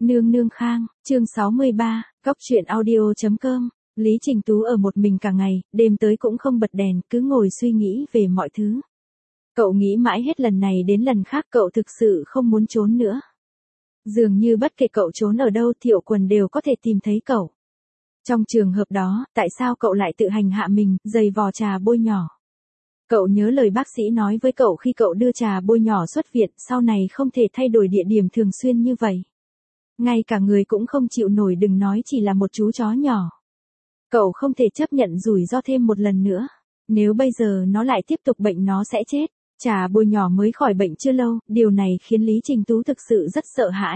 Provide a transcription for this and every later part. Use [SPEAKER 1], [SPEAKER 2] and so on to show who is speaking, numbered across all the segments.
[SPEAKER 1] Nương nương khang, chương 63, Cóc truyện audio.com. Lý Trình Tú ở một mình cả ngày, đêm tới cũng không bật đèn, cứ ngồi suy nghĩ về mọi thứ. Cậu nghĩ mãi hết lần này đến lần khác cậu thực sự không muốn trốn nữa. Dường như bất kể cậu trốn ở đâu Thiệu Quần đều có thể tìm thấy cậu. Trong trường hợp đó, tại sao cậu lại tự hành hạ mình, giày vò trà bôi nhỏ? Cậu nhớ lời bác sĩ nói với cậu khi cậu đưa trà bôi nhỏ xuất viện, sau này không thể thay đổi địa điểm thường xuyên như vậy. Ngay cả người cũng không chịu nổi, đừng nói chỉ là một chú chó nhỏ. Cậu không thể chấp nhận rủi ro thêm một lần nữa. Nếu bây giờ nó lại tiếp tục bệnh nó sẽ chết. Trà bôi nhỏ mới khỏi bệnh chưa lâu, điều này khiến Lý Trình Tú thực sự rất sợ hãi.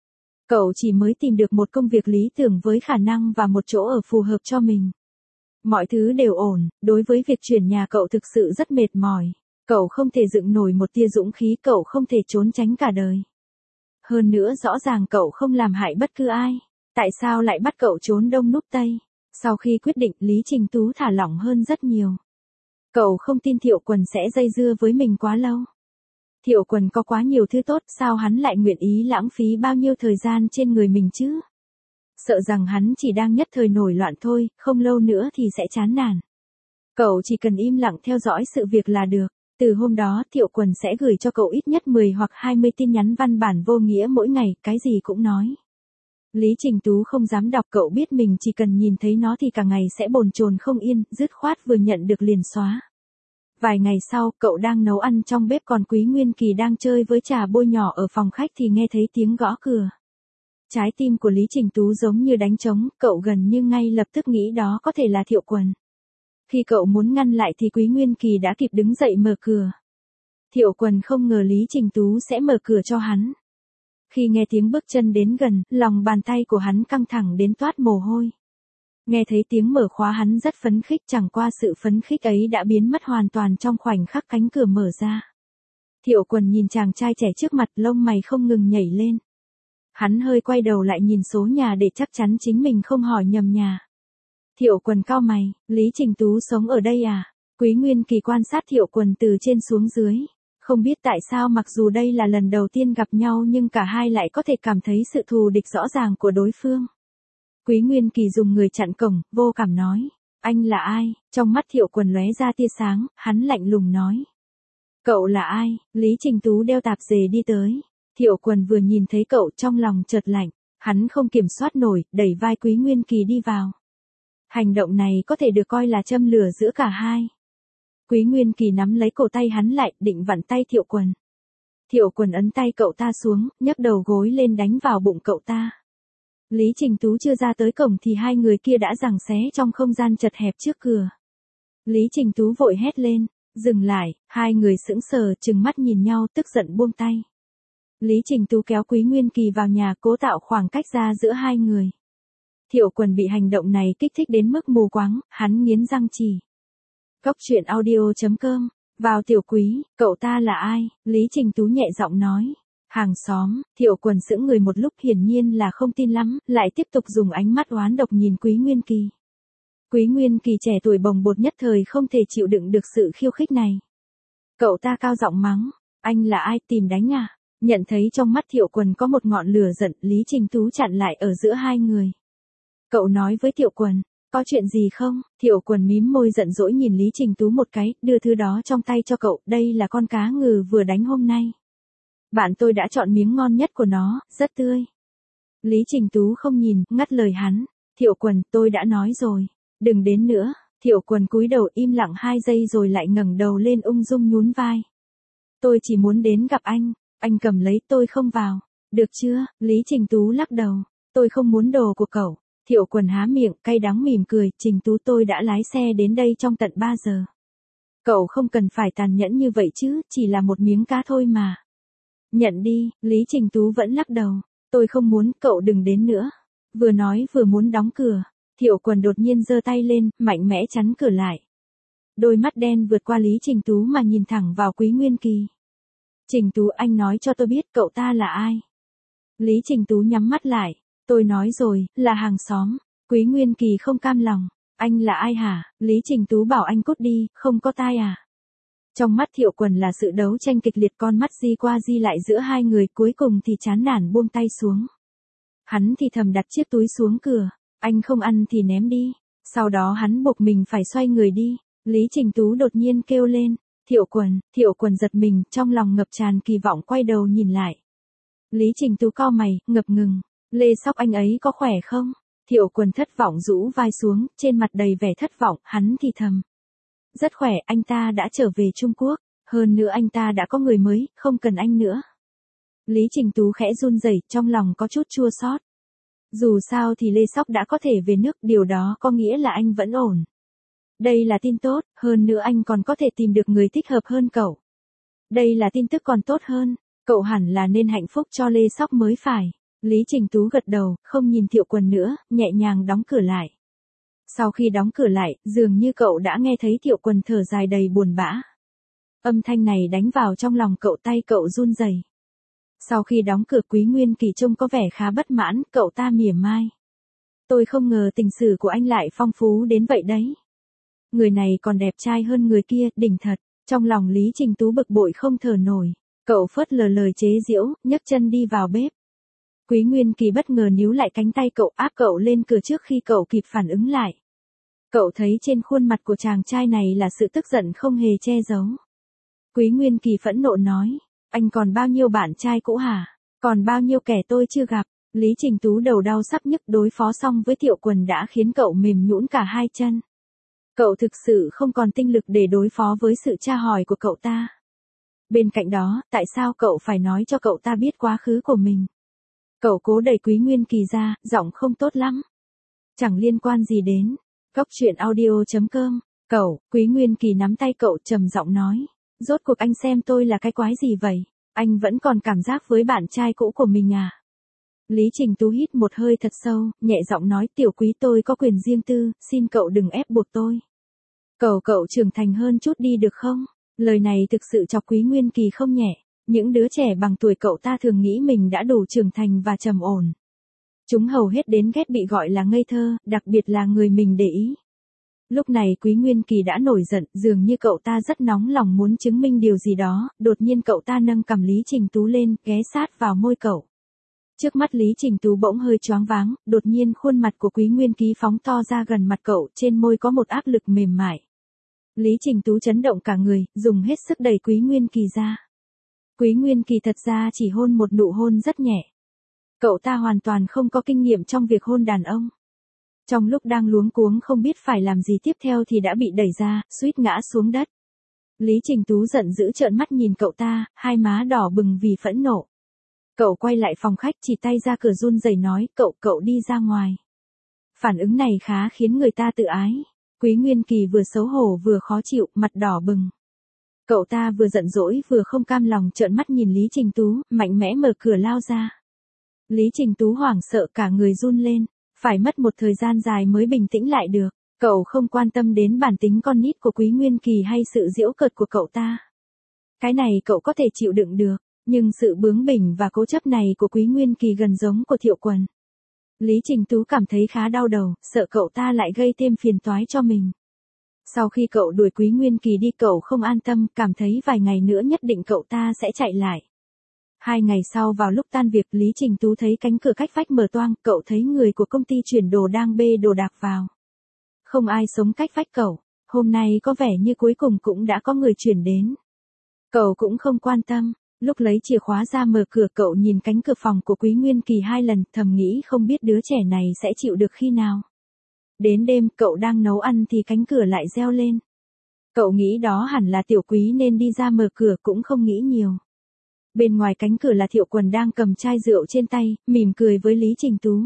[SPEAKER 1] Cậu chỉ mới tìm được một công việc lý tưởng với khả năng và một chỗ ở phù hợp cho mình. Mọi thứ đều ổn, đối với việc chuyển nhà cậu thực sự rất mệt mỏi. Cậu không thể dựng nổi một tia dũng khí, cậu không thể trốn tránh cả đời. Hơn nữa rõ ràng cậu không làm hại bất cứ ai. Tại sao lại bắt cậu trốn đông núp tây? Sau khi quyết định, Lý Trình Tú thả lỏng hơn rất nhiều. Cậu không tin Thiệu Quần sẽ dây dưa với mình quá lâu. Thiệu Quần có quá nhiều thứ tốt, sao hắn lại nguyện ý lãng phí bao nhiêu thời gian trên người mình chứ? Sợ rằng hắn chỉ đang nhất thời nổi loạn thôi, không lâu nữa thì sẽ chán nản. Cậu chỉ cần im lặng theo dõi sự việc là được. Từ hôm đó Thiệu Quần sẽ gửi cho cậu ít nhất 10 hoặc 20 tin nhắn văn bản vô nghĩa mỗi ngày, cái gì cũng nói. Lý Trình Tú không dám đọc, cậu biết mình chỉ cần nhìn thấy nó thì cả ngày sẽ bồn chồn không yên, dứt khoát vừa nhận được liền xóa. Vài ngày sau, cậu đang nấu ăn trong bếp còn Quý Nguyên Kỳ đang chơi với trà bôi nhỏ ở phòng khách thì nghe thấy tiếng gõ cửa. Trái tim của Lý Trình Tú giống như đánh trống, cậu gần như ngay lập tức nghĩ đó có thể là Thiệu Quần. Khi cậu muốn ngăn lại thì Quý Nguyên Kỳ đã kịp đứng dậy mở cửa. Thiệu Quần không ngờ Lý Trình Tú sẽ mở cửa cho hắn. Khi nghe tiếng bước chân đến gần, lòng bàn tay của hắn căng thẳng đến toát mồ hôi. Nghe thấy tiếng mở khóa hắn rất phấn khích, chẳng qua sự phấn khích ấy đã biến mất hoàn toàn trong khoảnh khắc cánh cửa mở ra. Thiệu Quần nhìn chàng trai trẻ trước mặt, lông mày không ngừng nhảy lên. Hắn hơi quay đầu lại nhìn số nhà để chắc chắn chính mình không hỏi nhầm nhà. Thiệu Quần cau mày, Lý Trình Tú sống ở đây à? Quý Nguyên Kỳ quan sát Thiệu Quần từ trên xuống dưới. Không biết tại sao mặc dù đây là lần đầu tiên gặp nhau nhưng cả hai lại có thể cảm thấy sự thù địch rõ ràng của đối phương. Quý Nguyên Kỳ dùng người chặn cổng, vô cảm nói. Anh là ai? Trong mắt Thiệu Quần lóe ra tia sáng, hắn lạnh lùng nói. Cậu là ai? Lý Trình Tú đeo tạp dề đi tới. Thiệu Quần vừa nhìn thấy cậu trong lòng chợt lạnh. Hắn không kiểm soát nổi, đẩy vai Quý Nguyên Kỳ đi vào. Hành động này có thể được coi là châm lửa giữa cả hai. Quý Nguyên Kỳ nắm lấy cổ tay hắn lại, định vặn tay Thiệu Quần. Thiệu Quần ấn tay cậu ta xuống, nhấc đầu gối lên đánh vào bụng cậu ta. Lý Trình Tú chưa ra tới cổng thì hai người kia đã giằng xé trong không gian chật hẹp trước cửa. Lý Trình Tú vội hét lên, dừng lại, hai người sững sờ trừng mắt nhìn nhau tức giận buông tay. Lý Trình Tú kéo Quý Nguyên Kỳ vào nhà cố tạo khoảng cách ra giữa hai người. Thiệu Quần bị hành động này kích thích đến mức mù quáng, hắn nghiến răng chỉ. Cóc truyện audio.com, vào Tiểu Quý, cậu ta là ai? Lý Trình Tú nhẹ giọng nói. Hàng xóm. Thiệu Quần sững người một lúc, hiển nhiên là không tin lắm, lại tiếp tục dùng ánh mắt oán độc nhìn Quý Nguyên Kỳ. Quý Nguyên Kỳ trẻ tuổi bồng bột nhất thời không thể chịu đựng được sự khiêu khích này. Cậu ta cao giọng mắng. Anh là ai, tìm đánh à? Nhận thấy trong mắt Thiệu Quần có một ngọn lửa giận, Lý Trình Tú chặn lại ở giữa hai người. Cậu nói với Thiệu Quần. Có chuyện gì không? Thiệu Quần mím môi giận dỗi nhìn Lý Trình Tú một cái, đưa thứ đó trong tay cho cậu, đây là con cá ngừ vừa đánh hôm nay. Bạn tôi đã chọn miếng ngon nhất của nó, rất tươi. Lý Trình Tú không nhìn, ngắt lời hắn. Thiệu Quần, tôi đã nói rồi. Đừng đến nữa. Thiệu Quần cúi đầu im lặng 2 giây rồi lại ngẩng đầu lên ung dung nhún vai. Tôi chỉ muốn đến gặp anh cầm lấy, tôi không vào. Được chưa? Lý Trình Tú lắc đầu. Tôi không muốn đồ của cậu. Thiệu Quần há miệng, cay đắng mỉm cười, Trình Tú tôi đã lái xe đến đây trong tận 3 giờ. Cậu không cần phải tàn nhẫn như vậy chứ, chỉ là một miếng cá thôi mà. Nhận đi, Lý Trình Tú vẫn lắc đầu. Tôi không muốn, cậu đừng đến nữa. Vừa nói vừa muốn đóng cửa. Thiệu Quần đột nhiên giơ tay lên, mạnh mẽ chắn cửa lại. Đôi mắt đen vượt qua Lý Trình Tú mà nhìn thẳng vào Quý Nguyên Kỳ. Trình Tú, anh nói cho tôi biết cậu ta là ai? Lý Trình Tú nhắm mắt lại. Tôi nói rồi, là hàng xóm. Quý Nguyên Kỳ không cam lòng. Anh là ai hả? Lý Trình Tú bảo anh cút đi, không có tai à? Trong mắt Thiệu Quần là sự đấu tranh kịch liệt, con mắt di qua di lại giữa hai người, cuối cùng thì chán nản buông tay xuống. Hắn thì thầm đặt chiếc túi xuống cửa, anh không ăn thì ném đi. Sau đó hắn buộc mình phải xoay người đi. Lý Trình Tú đột nhiên kêu lên, Thiệu Quần giật mình, trong lòng ngập tràn kỳ vọng quay đầu nhìn lại. Lý Trình Tú cau mày, ngập ngừng, Lê Sóc anh ấy có khỏe không? Thiệu Quần thất vọng rũ vai xuống, trên mặt đầy vẻ thất vọng, hắn thì thầm. Rất khỏe, anh ta đã trở về Trung Quốc, hơn nữa anh ta đã có người mới, không cần anh nữa. Lý Trình Tú khẽ run rẩy, trong lòng có chút chua xót. Dù sao thì Lê Sóc đã có thể về nước, điều đó có nghĩa là anh vẫn ổn. Đây là tin tốt, hơn nữa anh còn có thể tìm được người thích hợp hơn cậu. Đây là tin tức còn tốt hơn, cậu hẳn là nên hạnh phúc cho Lê Sóc mới phải. Lý Trình Tú gật đầu, không nhìn Thiệu Quần nữa, nhẹ nhàng đóng cửa lại. Sau khi đóng cửa lại, dường như cậu đã nghe thấy Thiệu Quần thở dài đầy buồn bã. Âm thanh này đánh vào trong lòng cậu, tay cậu run rẩy. Sau khi đóng cửa, Quý Nguyên Kỳ trông có vẻ khá bất mãn, cậu ta mỉa mai. Tôi không ngờ tình sử của anh lại phong phú đến vậy đấy. Người này còn đẹp trai hơn người kia, đỉnh thật. Trong lòng Lý Trình Tú bực bội không thở nổi. Cậu phớt lờ lời chế giễu, nhấc chân đi vào bếp. Quý Nguyên Kỳ bất ngờ níu lại cánh tay cậu, áp cậu lên cửa trước khi cậu kịp phản ứng lại. Cậu thấy trên khuôn mặt của chàng trai này là sự tức giận không hề che giấu. Quý Nguyên Kỳ phẫn nộ nói, anh còn bao nhiêu bạn trai cũ hả? Còn bao nhiêu kẻ tôi chưa gặp? Lý Trình Tú đầu đau sắp nhức, đối phó xong với Thiệu Quần đã khiến cậu mềm nhũn cả hai chân. Cậu thực sự không còn tinh lực để đối phó với sự tra hỏi của cậu ta. Bên cạnh đó, tại sao cậu phải nói cho cậu ta biết quá khứ của mình? Cậu cố đẩy Quý Nguyên Kỳ ra, giọng không tốt lắm. Chẳng liên quan gì đến. Góc truyện audio.com. Quý Nguyên Kỳ nắm tay cậu trầm giọng nói. Rốt cuộc anh xem tôi là cái quái gì vậy? Anh vẫn còn cảm giác với bạn trai cũ của mình à? Lý Trình Tú hít một hơi thật sâu, nhẹ giọng nói, Tiểu Quý, tôi có quyền riêng tư, xin cậu đừng ép buộc tôi. Cậu trưởng thành hơn chút đi được không? Lời này thực sự chọc Quý Nguyên Kỳ không nhẹ. Những đứa trẻ bằng tuổi cậu ta thường nghĩ mình đã đủ trưởng thành và trầm ổn. Chúng hầu hết đến ghét bị gọi là ngây thơ, đặc biệt là người mình để ý. Lúc này Quý Nguyên Kỳ đã nổi giận, dường như cậu ta rất nóng lòng muốn chứng minh điều gì đó, đột nhiên cậu ta nâng cằm Lý Trình Tú lên, ghé sát vào môi cậu. Trước mắt Lý Trình Tú bỗng hơi choáng váng, đột nhiên khuôn mặt của Quý Nguyên Kỳ phóng to ra gần mặt cậu, trên môi có một áp lực mềm mại. Lý Trình Tú chấn động cả người, dùng hết sức đẩy Quý Nguyên Kỳ ra. Quý Nguyên Kỳ thật ra chỉ hôn một nụ hôn rất nhẹ. Cậu ta hoàn toàn không có kinh nghiệm trong việc hôn đàn ông. Trong lúc đang luống cuống không biết phải làm gì tiếp theo thì đã bị đẩy ra, suýt ngã xuống đất. Lý Trình Tú giận dữ trợn mắt nhìn cậu ta, hai má đỏ bừng vì phẫn nộ. Cậu quay lại phòng khách, chỉ tay ra cửa run rẩy nói, cậu đi ra ngoài. Phản ứng này khá khiến người ta tự ái. Quý Nguyên Kỳ vừa xấu hổ vừa khó chịu, mặt đỏ bừng. Cậu ta vừa giận dỗi vừa không cam lòng trợn mắt nhìn Lý Trình Tú, mạnh mẽ mở cửa lao ra. Lý Trình Tú hoảng sợ cả người run lên, phải mất một thời gian dài mới bình tĩnh lại được. Cậu không quan tâm đến bản tính con nít của Quý Nguyên Kỳ hay sự giễu cợt của cậu ta. Cái này cậu có thể chịu đựng được, nhưng sự bướng bỉnh và cố chấp này của Quý Nguyên Kỳ gần giống của Thiệu Quần. Lý Trình Tú cảm thấy khá đau đầu, sợ cậu ta lại gây thêm phiền toái cho mình. Sau khi cậu đuổi Quý Nguyên Kỳ đi, cậu không an tâm, cảm thấy vài ngày nữa nhất định cậu ta sẽ chạy lại. 2 ngày sau vào lúc tan việc, Lý Trình Tú thấy cánh cửa cách vách mở toang, cậu thấy người của công ty chuyển đồ đang bê đồ đạc vào. Không ai sống cách vách cậu, hôm nay có vẻ như cuối cùng cũng đã có người chuyển đến. Cậu cũng không quan tâm, lúc lấy chìa khóa ra mở cửa, cậu nhìn cánh cửa phòng của Quý Nguyên Kỳ 2 lần, thầm nghĩ không biết đứa trẻ này sẽ chịu được khi nào. Đến đêm, cậu đang nấu ăn thì cánh cửa lại reo lên. Cậu nghĩ đó hẳn là Tiểu Quý nên đi ra mở cửa, cũng không nghĩ nhiều. Bên ngoài cánh cửa là Thiệu Quần đang cầm chai rượu trên tay, mỉm cười với Lý Trình Tú.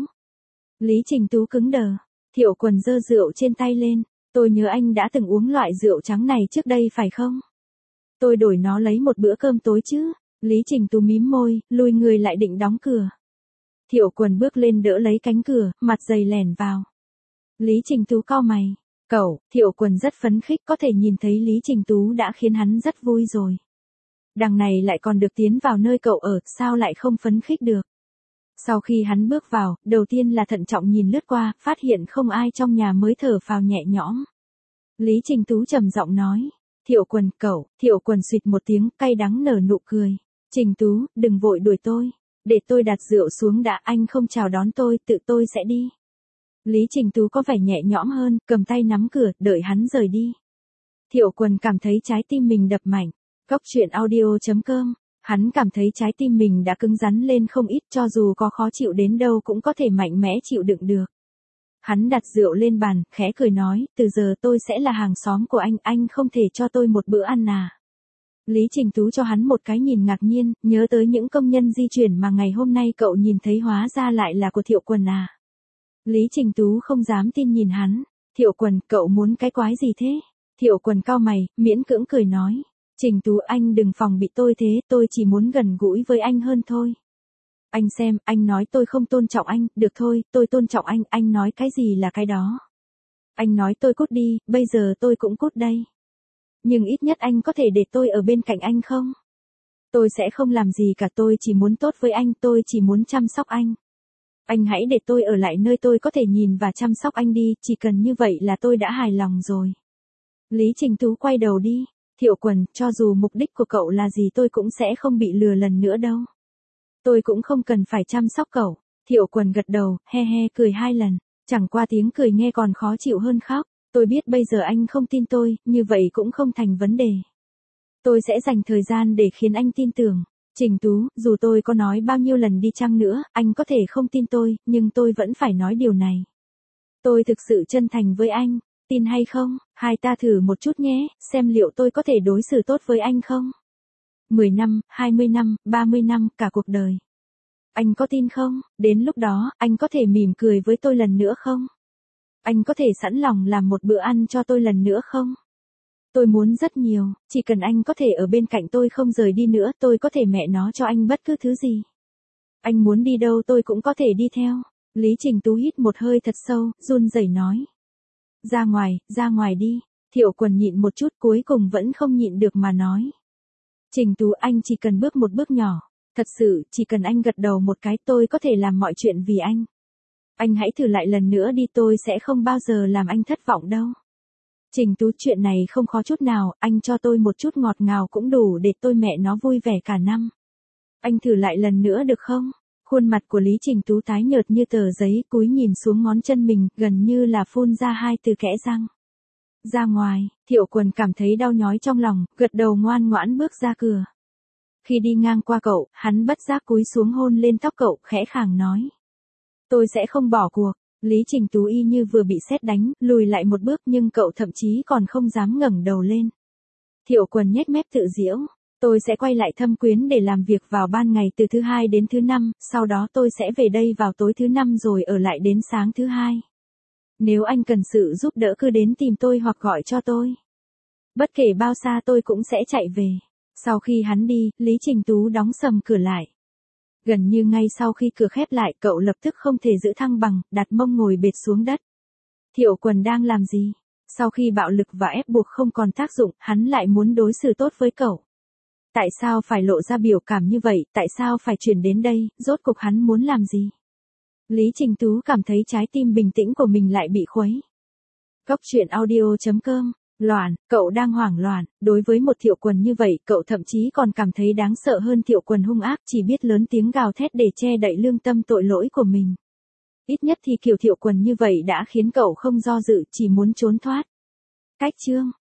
[SPEAKER 1] Lý Trình Tú cứng đờ. Thiệu Quần giơ rượu trên tay lên. Tôi nhớ anh đã từng uống loại rượu trắng này trước đây phải không? Tôi đổi nó lấy một bữa cơm tối chứ. Lý Trình Tú mím môi, lùi người lại định đóng cửa. Thiệu Quần bước lên đỡ lấy cánh cửa, mặt dày lẻn vào. Lý Trình Tú cau mày. Thiệu Quần rất phấn khích, có thể nhìn thấy Lý Trình Tú đã khiến hắn rất vui rồi. Đằng này lại còn được tiến vào nơi cậu ở, sao lại không phấn khích được. Sau khi hắn bước vào, đầu tiên là thận trọng nhìn lướt qua, phát hiện không ai trong nhà mới thở phào nhẹ nhõm. Lý Trình Tú trầm giọng nói. Thiệu Quần, Thiệu Quần xịt một tiếng, cay đắng nở nụ cười. Trình Tú, đừng vội đuổi tôi. Để tôi đặt rượu xuống đã, anh không chào đón tôi, tự tôi sẽ đi. Lý Trình Tú có vẻ nhẹ nhõm hơn, cầm tay nắm cửa, đợi hắn rời đi. Thiệu Quần cảm thấy trái tim mình đập mạnh. Góc truyện audio.com. Hắn cảm thấy trái tim mình đã cứng rắn lên không ít, cho dù có khó chịu đến đâu cũng có thể mạnh mẽ chịu đựng được. Hắn đặt rượu lên bàn, khẽ cười nói, từ giờ tôi sẽ là hàng xóm của anh không thể cho tôi một bữa ăn à. Lý Trình Tú cho hắn một cái nhìn ngạc nhiên, nhớ tới những công nhân di chuyển mà ngày hôm nay cậu nhìn thấy hóa ra lại là của Thiệu Quần à. Lý Trình Tú không dám tin nhìn hắn. Thiệu Quần, cậu muốn cái quái gì thế? Thiệu Quần cau mày, miễn cưỡng cười nói. Trình Tú, anh đừng phòng bị tôi thế, tôi chỉ muốn gần gũi với anh hơn thôi. Anh xem, anh nói tôi không tôn trọng anh, được thôi, tôi tôn trọng anh nói cái gì là cái đó. Anh nói tôi cút đi, bây giờ tôi cũng cút đây. Nhưng ít nhất anh có thể để tôi ở bên cạnh anh không? Tôi sẽ không làm gì cả, tôi chỉ muốn tốt với anh, tôi chỉ muốn chăm sóc anh. Anh hãy để tôi ở lại nơi tôi có thể nhìn và chăm sóc anh đi, chỉ cần như vậy là tôi đã hài lòng rồi. Lý Trình Tú quay đầu đi. Thiệu Quần, cho dù mục đích của cậu là gì tôi cũng sẽ không bị lừa lần nữa đâu. Tôi cũng không cần phải chăm sóc cậu. Thiệu Quần gật đầu, he he cười 2 lần. Chẳng qua tiếng cười nghe còn khó chịu hơn khóc. Tôi biết bây giờ anh không tin tôi, như vậy cũng không thành vấn đề. Tôi sẽ dành thời gian để khiến anh tin tưởng. Trình Tú, dù tôi có nói bao nhiêu lần đi chăng nữa, anh có thể không tin tôi, nhưng tôi vẫn phải nói điều này. Tôi thực sự chân thành với anh. Tin hay không, hai ta thử một chút nhé, xem liệu tôi có thể đối xử tốt với anh không? 10 năm, 20 năm, 30 năm, cả cuộc đời. Anh có tin không? Đến lúc đó, anh có thể mỉm cười với tôi lần nữa không? Anh có thể sẵn lòng làm một bữa ăn cho tôi lần nữa không? Tôi muốn rất nhiều, chỉ cần anh có thể ở bên cạnh tôi không rời đi nữa, tôi có thể mẹ nó cho anh bất cứ thứ gì. Anh muốn đi đâu tôi cũng có thể đi theo. Lý Trình Tú hít một hơi thật sâu, run rẩy nói. Ra ngoài đi. Thiệu Quần nhịn một chút cuối cùng vẫn không nhịn được mà nói. Trình Tú, anh chỉ cần bước một bước nhỏ. Thật sự, chỉ cần anh gật đầu một cái tôi có thể làm mọi chuyện vì anh. Anh hãy thử lại lần nữa đi, tôi sẽ không bao giờ làm anh thất vọng đâu. Trình Tú, chuyện này không khó chút nào, anh cho tôi một chút ngọt ngào cũng đủ để tôi mẹ nó vui vẻ cả năm. Anh thử lại lần nữa được không? Khuôn mặt của Lý Trình Tú tái nhợt như tờ giấy, cúi nhìn xuống ngón chân mình, gần như là phun ra 2 từ kẽ răng. Ra ngoài, Thiệu Quần cảm thấy đau nhói trong lòng, gật đầu ngoan ngoãn bước ra cửa. Khi đi ngang qua cậu, hắn bất giác cúi xuống hôn lên tóc cậu, khẽ khàng nói. Tôi sẽ không bỏ cuộc. Lý Trình Tú y như vừa bị sét đánh, lùi lại một bước nhưng cậu thậm chí còn không dám ngẩng đầu lên. Thiệu Quần nhếch mép tự giễu. Tôi sẽ quay lại Thâm Quyến để làm việc vào ban ngày từ thứ 2 đến thứ 5, sau đó tôi sẽ về đây vào tối thứ 5 rồi ở lại đến sáng thứ 2. Nếu anh cần sự giúp đỡ cứ đến tìm tôi hoặc gọi cho tôi. Bất kể bao xa tôi cũng sẽ chạy về. Sau khi hắn đi, Lý Trình Tú đóng sầm cửa lại. Gần như ngay sau khi cửa khép lại cậu lập tức không thể giữ thăng bằng, đặt mông ngồi bệt xuống đất. Thiệu Quần đang làm gì? Sau khi bạo lực và ép buộc không còn tác dụng, hắn lại muốn đối xử tốt với cậu. Tại sao phải lộ ra biểu cảm như vậy, tại sao phải chuyển đến đây, rốt cuộc hắn muốn làm gì? Lý Trình Tú cảm thấy trái tim bình tĩnh của mình lại bị khuấy. Góc truyện audio.com. Loạn, cậu đang hoảng loạn, đối với một Thiệu Quần như vậy, cậu thậm chí còn cảm thấy đáng sợ hơn Thiệu Quần hung ác, chỉ biết lớn tiếng gào thét để che đậy lương tâm tội lỗi của mình. Ít nhất thì kiểu Thiệu Quần như vậy đã khiến cậu không do dự, chỉ muốn trốn thoát. Cách chương